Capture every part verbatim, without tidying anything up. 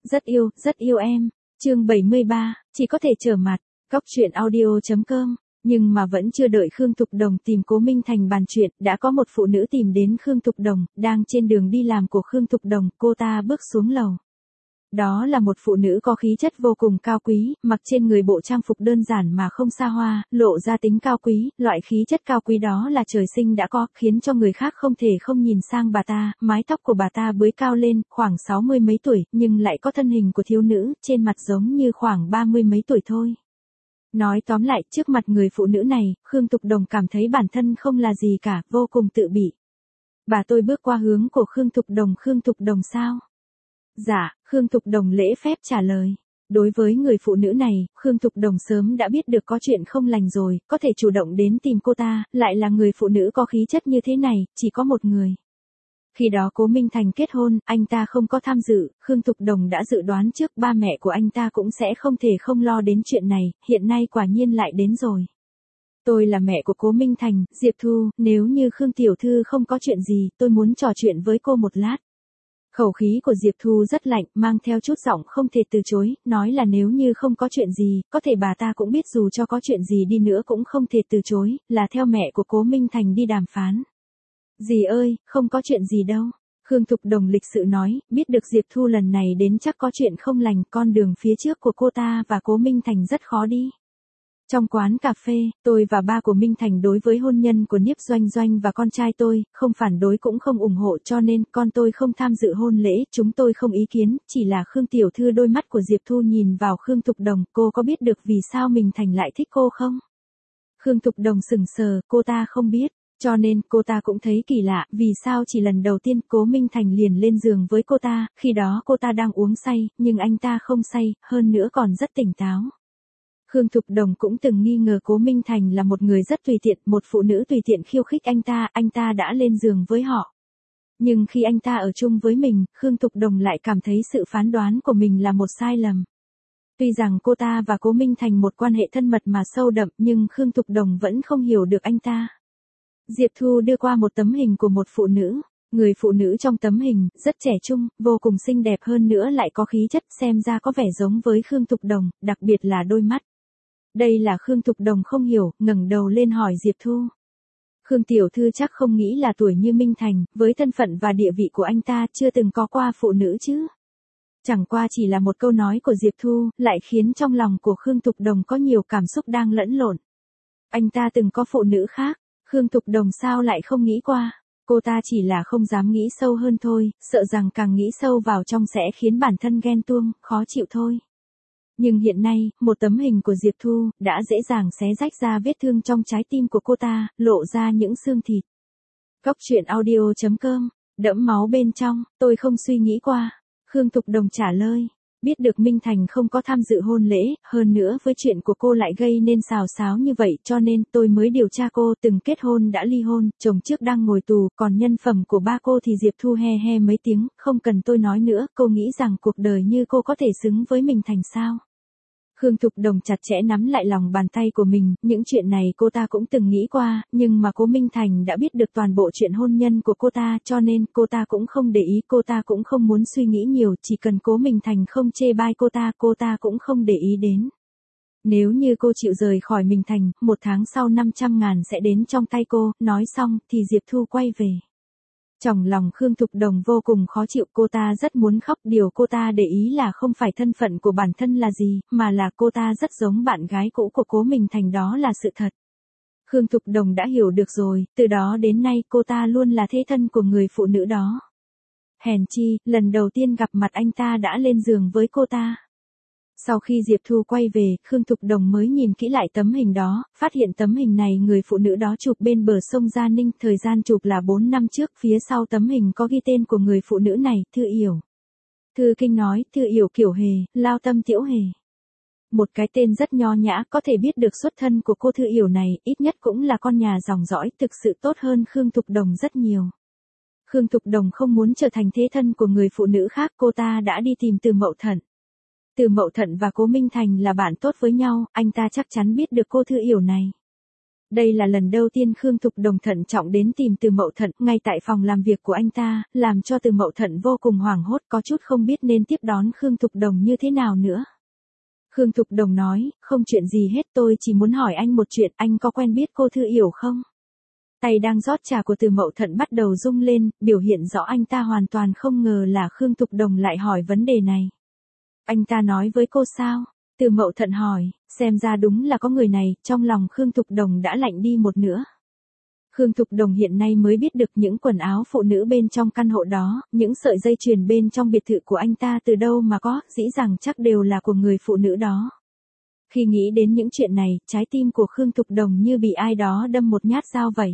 Rất yêu, rất yêu em. Chương bảy mươi ba, chỉ có thể trở mặt. Góc truyện audio chấm com. Nhưng mà vẫn chưa đợi Khương Thục Đồng tìm Cố Minh Thành bàn chuyện, đã có một phụ nữ tìm đến Khương Thục Đồng, đang trên đường đi làm của Khương Thục Đồng, cô ta bước xuống lầu. Đó là một phụ nữ có khí chất vô cùng cao quý, mặc trên người bộ trang phục đơn giản mà không xa hoa, lộ ra tính cao quý, loại khí chất cao quý đó là trời sinh đã có, khiến cho người khác không thể không nhìn sang bà ta, mái tóc của bà ta búi cao lên, khoảng sáu mươi mấy tuổi, nhưng lại có thân hình của thiếu nữ, trên mặt giống như khoảng ba mươi mấy tuổi thôi. Nói tóm lại, trước mặt người phụ nữ này, Khương Thục Đồng cảm thấy bản thân không là gì cả, vô cùng tự bị. Bà tôi bước qua hướng của Khương Thục Đồng. Khương Thục Đồng sao? Dạ, Khương Thục Đồng lễ phép trả lời. Đối với người phụ nữ này, Khương Thục Đồng sớm đã biết được có chuyện không lành rồi, có thể chủ động đến tìm cô ta, lại là người phụ nữ có khí chất như thế này, chỉ có một người. Khi đó Cố Minh Thành kết hôn, anh ta không có tham dự, Khương Thục Đồng đã dự đoán trước ba mẹ của anh ta cũng sẽ không thể không lo đến chuyện này, hiện nay quả nhiên lại đến rồi. Tôi là mẹ của Cố Minh Thành, Diệp Thu, nếu như Khương Tiểu Thư không có chuyện gì, tôi muốn trò chuyện với cô một lát. Khẩu khí của Diệp Thu rất lạnh, mang theo chút giọng không thể từ chối, nói là nếu như không có chuyện gì, có thể bà ta cũng biết dù cho có chuyện gì đi nữa cũng không thể từ chối, là theo mẹ của Cố Minh Thành đi đàm phán. Dì ơi, không có chuyện gì đâu. Khương Thục Đồng lịch sự nói, biết được Diệp Thu lần này đến chắc có chuyện không lành, con đường phía trước của cô ta và Cố Minh Thành rất khó đi. Trong quán cà phê, tôi và ba của Minh Thành đối với hôn nhân của Niếp Doanh Doanh và con trai tôi, không phản đối cũng không ủng hộ cho nên con tôi không tham dự hôn lễ, chúng tôi không ý kiến, chỉ là Khương Tiểu Thư. Đôi mắt của Diệp Thu nhìn vào Khương Thục Đồng, cô có biết được vì sao Minh Thành lại thích cô không? Khương Thục Đồng sững sờ, cô ta không biết. Cho nên, cô ta cũng thấy kỳ lạ, vì sao chỉ lần đầu tiên Cố Minh Thành liền lên giường với cô ta, khi đó cô ta đang uống say, nhưng anh ta không say, hơn nữa còn rất tỉnh táo. Khương Thục Đồng cũng từng nghi ngờ Cố Minh Thành là một người rất tùy tiện, một phụ nữ tùy tiện khiêu khích anh ta, anh ta đã lên giường với họ. Nhưng khi anh ta ở chung với mình, Khương Thục Đồng lại cảm thấy sự phán đoán của mình là một sai lầm. Tuy rằng cô ta và Cố Minh Thành một quan hệ thân mật mà sâu đậm, nhưng Khương Thục Đồng vẫn không hiểu được anh ta. Diệp Thu đưa qua một tấm hình của một phụ nữ. Người phụ nữ trong tấm hình, rất trẻ trung, vô cùng xinh đẹp hơn nữa lại có khí chất, xem ra có vẻ giống với Khương Thục Đồng, đặc biệt là đôi mắt. Đây là Khương Thục Đồng không hiểu, ngẩng đầu lên hỏi Diệp Thu. Khương Tiểu Thư chắc không nghĩ là tuổi như Minh Thành, với thân phận và địa vị của anh ta chưa từng có qua phụ nữ chứ. Chẳng qua chỉ là một câu nói của Diệp Thu, lại khiến trong lòng của Khương Thục Đồng có nhiều cảm xúc đang lẫn lộn. Anh ta từng có phụ nữ khác, Khương Thục Đồng sao lại không nghĩ qua. Cô ta chỉ là không dám nghĩ sâu hơn thôi, sợ rằng càng nghĩ sâu vào trong sẽ khiến bản thân ghen tuông, khó chịu thôi. Nhưng hiện nay, một tấm hình của Diệp Thu, đã dễ dàng xé rách ra vết thương trong trái tim của cô ta, lộ ra những xương thịt. Góc truyện audio chấm com, đẫm máu bên trong, tôi không suy nghĩ qua. Khương Thục Đồng trả lời. Biết được Minh Thành không có tham dự hôn lễ, hơn nữa với chuyện của cô lại gây nên xào xáo như vậy cho nên tôi mới điều tra cô từng kết hôn đã ly hôn, chồng trước đang ngồi tù, còn nhân phẩm của ba cô thì Diệp Thu he he mấy tiếng, không cần tôi nói nữa, cô nghĩ rằng cuộc đời như cô có thể xứng với Minh Thành sao? Khương Thục Đồng chặt chẽ nắm lại lòng bàn tay của mình, những chuyện này cô ta cũng từng nghĩ qua, nhưng mà Cố Minh Thành đã biết được toàn bộ chuyện hôn nhân của cô ta cho nên cô ta cũng không để ý, cô ta cũng không muốn suy nghĩ nhiều, chỉ cần Cố Minh Thành không chê bai cô ta, cô ta cũng không để ý đến. Nếu như cô chịu rời khỏi Minh Thành, một tháng sau năm trăm ngàn sẽ đến trong tay cô, nói xong thì Diệp Thu quay về. Trong lòng Khương Thục Đồng vô cùng khó chịu, cô ta rất muốn khóc, điều cô ta để ý là không phải thân phận của bản thân là gì, mà là cô ta rất giống bạn gái cũ của Cố Minh Thành, đó là sự thật. Khương Thục Đồng đã hiểu được rồi, từ đó đến nay cô ta luôn là thế thân của người phụ nữ đó. Hèn chi, lần đầu tiên gặp mặt anh ta đã lên giường với cô ta. Sau khi Diệp Thu quay về, Khương Thục Đồng mới nhìn kỹ lại tấm hình đó, phát hiện tấm hình này người phụ nữ đó chụp bên bờ sông Gia Ninh, thời gian chụp là bốn năm trước, phía sau tấm hình có ghi tên của người phụ nữ này, Thư Yểu. Thư Kinh nói, Thư Yểu Kiểu Hề, Lao Tâm Tiểu Hề. Một cái tên rất nho nhã, có thể biết được xuất thân của cô Thư Yểu này, ít nhất cũng là con nhà dòng dõi, thực sự tốt hơn Khương Thục Đồng rất nhiều. Khương Thục Đồng không muốn trở thành thế thân của người phụ nữ khác, cô ta đã đi tìm Từ Mậu Thận. Từ Mậu Thận và Cố Minh Thành là bạn tốt với nhau, anh ta chắc chắn biết được cô Thư Yểu này. Đây là lần đầu tiên Khương Thục Đồng thận trọng đến tìm Từ Mậu Thận ngay tại phòng làm việc của anh ta, làm cho Từ Mậu Thận vô cùng hoảng hốt, có chút không biết nên tiếp đón Khương Thục Đồng như thế nào nữa. Khương Thục Đồng nói, không chuyện gì hết, tôi chỉ muốn hỏi anh một chuyện, anh có quen biết cô Thư Yểu không? Tay đang rót trà của Từ Mậu Thận bắt đầu rung lên, biểu hiện rõ anh ta hoàn toàn không ngờ là Khương Thục Đồng lại hỏi vấn đề này. Anh ta nói với cô sao? Từ Mậu Thận hỏi, xem ra đúng là có người này, trong lòng Khương Thục Đồng đã lạnh đi một nửa. Khương Thục Đồng hiện nay mới biết được những quần áo phụ nữ bên trong căn hộ đó, những sợi dây chuyền bên trong biệt thự của anh ta từ đâu mà có, dĩ rằng chắc đều là của người phụ nữ đó. Khi nghĩ đến những chuyện này, trái tim của Khương Thục Đồng như bị ai đó đâm một nhát dao vậy.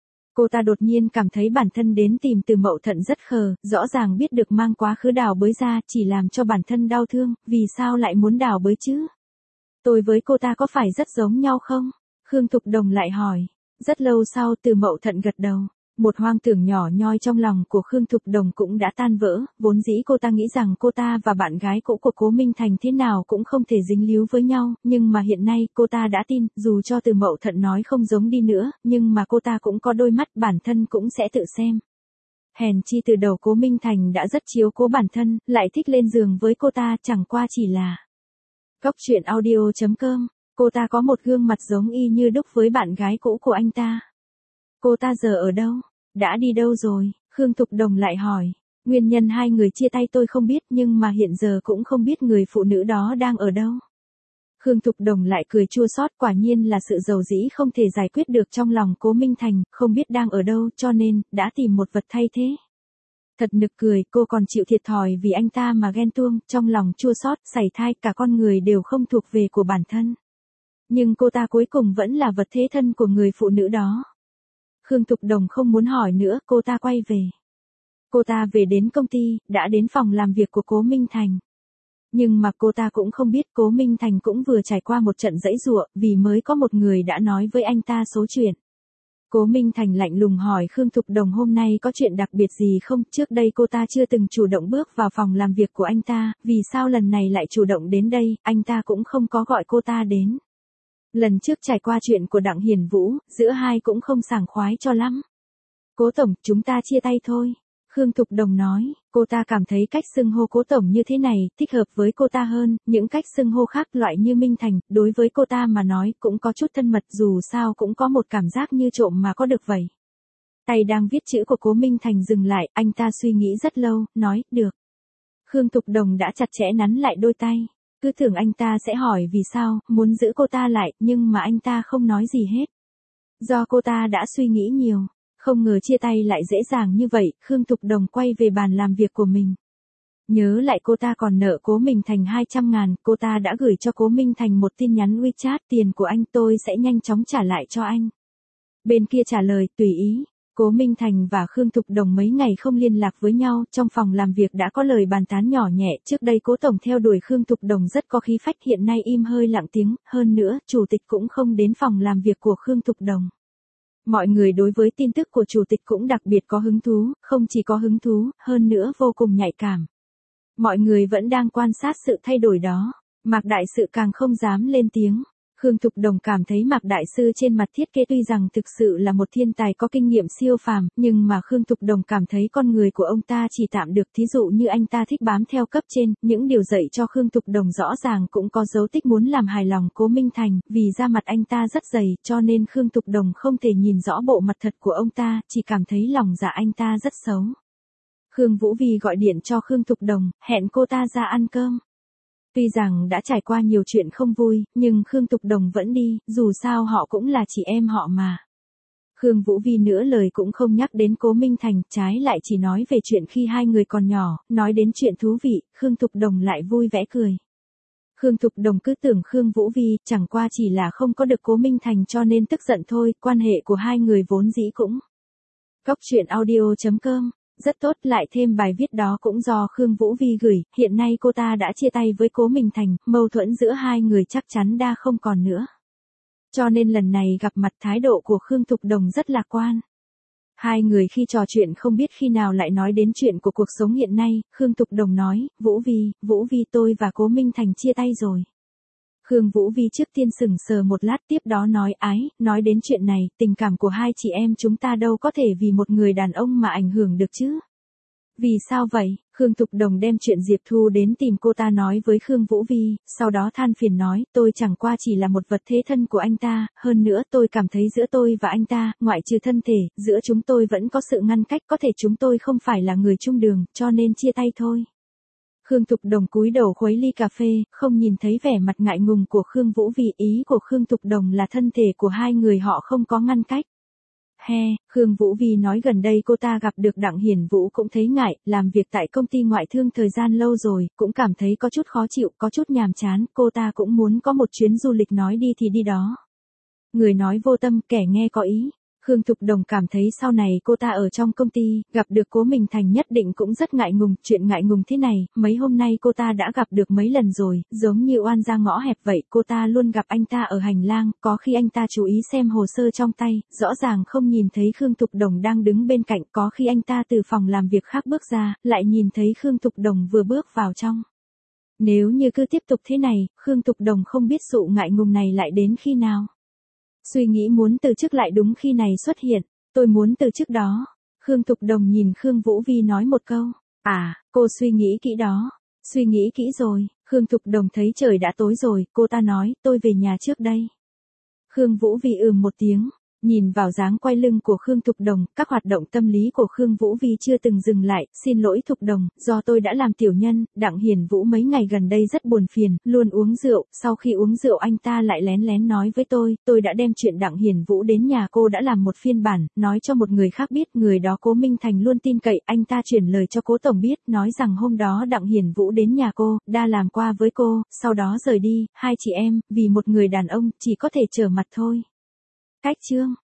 Cô ta đột nhiên cảm thấy bản thân đến tìm Từ Mậu Thận rất khờ, rõ ràng biết được mang quá khứ đào bới ra chỉ làm cho bản thân đau thương, vì sao lại muốn đào bới chứ? Tôi với cô ta có phải rất giống nhau không? Khương Thục Đồng lại hỏi. Rất lâu sau Từ Mậu Thận gật đầu. Một hoang tưởng nhỏ nhoi trong lòng của Khương Thục Đồng cũng đã tan vỡ, vốn dĩ cô ta nghĩ rằng cô ta và bạn gái cũ của Cố Minh Thành thế nào cũng không thể dính líu với nhau, nhưng mà hiện nay cô ta đã tin, dù cho Từ Mậu Thận nói không giống đi nữa, nhưng mà cô ta cũng có đôi mắt, bản thân cũng sẽ tự xem. Hèn chi từ đầu Cố Minh Thành đã rất chiếu cố bản thân, lại thích lên giường với cô ta, chẳng qua chỉ là. Góc truyện audio chấm com, cô ta có một gương mặt giống y như đúc với bạn gái cũ của anh ta. Cô ta giờ ở đâu? Đã đi đâu rồi? Khương Thục Đồng lại hỏi. Nguyên nhân hai người chia tay tôi không biết, nhưng mà hiện giờ cũng không biết người phụ nữ đó đang ở đâu. Khương Thục Đồng lại cười chua xót, quả nhiên là sự dầu dĩ không thể giải quyết được trong lòng Cố Minh Thành, không biết đang ở đâu, cho nên đã tìm một vật thay thế. Thật nực cười, cô còn chịu thiệt thòi vì anh ta mà ghen tuông, trong lòng chua xót, sảy thai, cả con người đều không thuộc về của bản thân. Nhưng cô ta cuối cùng vẫn là vật thế thân của người phụ nữ đó. Khương Thục Đồng không muốn hỏi nữa, cô ta quay về. Cô ta về đến công ty, đã đến phòng làm việc của Cố Minh Thành. Nhưng mà cô ta cũng không biết Cố Minh Thành cũng vừa trải qua một trận giãy giụa, vì mới có một người đã nói với anh ta số chuyện. Cố Minh Thành lạnh lùng hỏi Khương Thục Đồng hôm nay có chuyện đặc biệt gì không, trước đây cô ta chưa từng chủ động bước vào phòng làm việc của anh ta, vì sao lần này lại chủ động đến đây, anh ta cũng không có gọi cô ta đến. Lần trước trải qua chuyện của Đặng Hiền Vũ, giữa hai cũng không sảng khoái cho lắm. Cố Tổng, chúng ta chia tay thôi. Khương Thục Đồng nói, cô ta cảm thấy cách xưng hô Cố Tổng như thế này, thích hợp với cô ta hơn, những cách xưng hô khác loại như Minh Thành, đối với cô ta mà nói cũng có chút thân mật, dù sao cũng có một cảm giác như trộm mà có được vậy. Tay đang viết chữ của Cố Minh Thành dừng lại, anh ta suy nghĩ rất lâu, nói, được. Khương Thục Đồng đã chặt chẽ nắn lại đôi tay. Cứ tưởng anh ta sẽ hỏi vì sao, muốn giữ cô ta lại, nhưng mà anh ta không nói gì hết. Do cô ta đã suy nghĩ nhiều, không ngờ chia tay lại dễ dàng như vậy, Khương Thục Đồng quay về bàn làm việc của mình. Nhớ lại cô ta còn nợ Cố Minh Thành hai trăm ngàn, cô ta đã gửi cho Cố Minh Thành một tin nhắn WeChat, tiền của anh tôi sẽ nhanh chóng trả lại cho anh. Bên kia trả lời, tùy ý. Cố Minh Thành và Khương Thục Đồng mấy ngày không liên lạc với nhau, trong phòng làm việc đã có lời bàn tán nhỏ nhẹ, trước đây Cố Tổng theo đuổi Khương Thục Đồng rất có khí phách, hiện nay im hơi lặng tiếng, hơn nữa, Chủ tịch cũng không đến phòng làm việc của Khương Thục Đồng. Mọi người đối với tin tức của Chủ tịch cũng đặc biệt có hứng thú, không chỉ có hứng thú, hơn nữa vô cùng nhạy cảm. Mọi người vẫn đang quan sát sự thay đổi đó, Mạc Đại Sự càng không dám lên tiếng. Khương Thục Đồng cảm thấy Mạc Đại Sư trên mặt thiết kế tuy rằng thực sự là một thiên tài có kinh nghiệm siêu phàm, nhưng mà Khương Thục Đồng cảm thấy con người của ông ta chỉ tạm được, thí dụ như anh ta thích bám theo cấp trên, những điều dạy cho Khương Thục Đồng rõ ràng cũng có dấu tích muốn làm hài lòng Cố Minh Thành, vì da mặt anh ta rất dày, cho nên Khương Thục Đồng không thể nhìn rõ bộ mặt thật của ông ta, chỉ cảm thấy lòng dạ anh ta rất xấu. Khương Vũ Vi gọi điện cho Khương Thục Đồng, hẹn cô ta ra ăn cơm. Tuy rằng đã trải qua nhiều chuyện không vui, nhưng Khương Thục Đồng vẫn đi, dù sao họ cũng là chị em họ mà. Khương Vũ Vi nửa lời cũng không nhắc đến Cố Minh Thành, trái lại chỉ nói về chuyện khi hai người còn nhỏ, nói đến chuyện thú vị, Khương Thục Đồng lại vui vẻ cười. Khương Thục Đồng cứ tưởng Khương Vũ Vi chẳng qua chỉ là không có được Cố Minh Thành cho nên tức giận thôi, quan hệ của hai người vốn dĩ cũng. Góc truyện audio chấm com rất tốt, lại thêm bài viết đó cũng do Khương Vũ Vi gửi, hiện nay cô ta đã chia tay với Cố Minh Thành, mâu thuẫn giữa hai người chắc chắn đã không còn nữa. Cho nên lần này gặp mặt thái độ của Khương Thục Đồng rất lạc quan. Hai người khi trò chuyện không biết khi nào lại nói đến chuyện của cuộc sống hiện nay, Khương Thục Đồng nói, Vũ Vi, Vũ Vi tôi và Cố Minh Thành chia tay rồi. Khương Vũ Vi trước tiên sững sờ một lát tiếp đó nói ái, nói đến chuyện này, tình cảm của hai chị em chúng ta đâu có thể vì một người đàn ông mà ảnh hưởng được chứ. Vì sao vậy? Khương Thục Đồng đem chuyện Diệp Thu đến tìm cô ta nói với Khương Vũ Vi, sau đó than phiền nói, tôi chẳng qua chỉ là một vật thế thân của anh ta, hơn nữa tôi cảm thấy giữa tôi và anh ta, ngoại trừ thân thể, giữa chúng tôi vẫn có sự ngăn cách, có thể chúng tôi không phải là người chung đường, cho nên chia tay thôi. Khương Thục Đồng cúi đầu khuấy ly cà phê, không nhìn thấy vẻ mặt ngại ngùng của Khương Vũ Vi, ý của Khương Thục Đồng là thân thể của hai người họ không có ngăn cách. He, Khương Vũ Vi nói gần đây cô ta gặp được Đặng Hiển Vũ cũng thấy ngại, làm việc tại công ty ngoại thương thời gian lâu rồi, cũng cảm thấy có chút khó chịu, có chút nhàm chán, cô ta cũng muốn có một chuyến du lịch nói đi thì đi đó. Người nói vô tâm, kẻ nghe có ý. Khương Thục Đồng cảm thấy sau này cô ta ở trong công ty, gặp được Cố Minh Thành nhất định cũng rất ngại ngùng, chuyện ngại ngùng thế này, mấy hôm nay cô ta đã gặp được mấy lần rồi, giống như oan ra ngõ hẹp vậy, cô ta luôn gặp anh ta ở hành lang, có khi anh ta chú ý xem hồ sơ trong tay, rõ ràng không nhìn thấy Khương Thục Đồng đang đứng bên cạnh, có khi anh ta từ phòng làm việc khác bước ra, lại nhìn thấy Khương Thục Đồng vừa bước vào trong. Nếu như cứ tiếp tục thế này, Khương Thục Đồng không biết sự ngại ngùng này lại đến khi nào. Suy nghĩ muốn từ chức lại đúng khi này xuất hiện, tôi muốn từ chức đó. Khương Thục Đồng nhìn Khương Vũ Vi nói một câu, à, cô suy nghĩ kỹ đó, suy nghĩ kỹ rồi. Khương Thục Đồng thấy trời đã tối rồi, cô ta nói, tôi về nhà trước đây. Khương Vũ Vi ừm một tiếng. Nhìn vào dáng quay lưng của Khương Thục Đồng, các hoạt động tâm lý của Khương Vũ Vi chưa từng dừng lại, xin lỗi Thục Đồng, do tôi đã làm tiểu nhân, Đặng Hiển Vũ mấy ngày gần đây rất buồn phiền, luôn uống rượu, sau khi uống rượu anh ta lại lén lén nói với tôi, tôi đã đem chuyện Đặng Hiển Vũ đến nhà cô đã làm một phiên bản, nói cho một người khác biết, người đó Cố Minh Thành luôn tin cậy, anh ta chuyển lời cho Cố Tổng biết, nói rằng hôm đó Đặng Hiển Vũ đến nhà cô, đa làm qua với cô, sau đó rời đi, hai chị em, vì một người đàn ông, chỉ có thể trở mặt thôi. Cách chương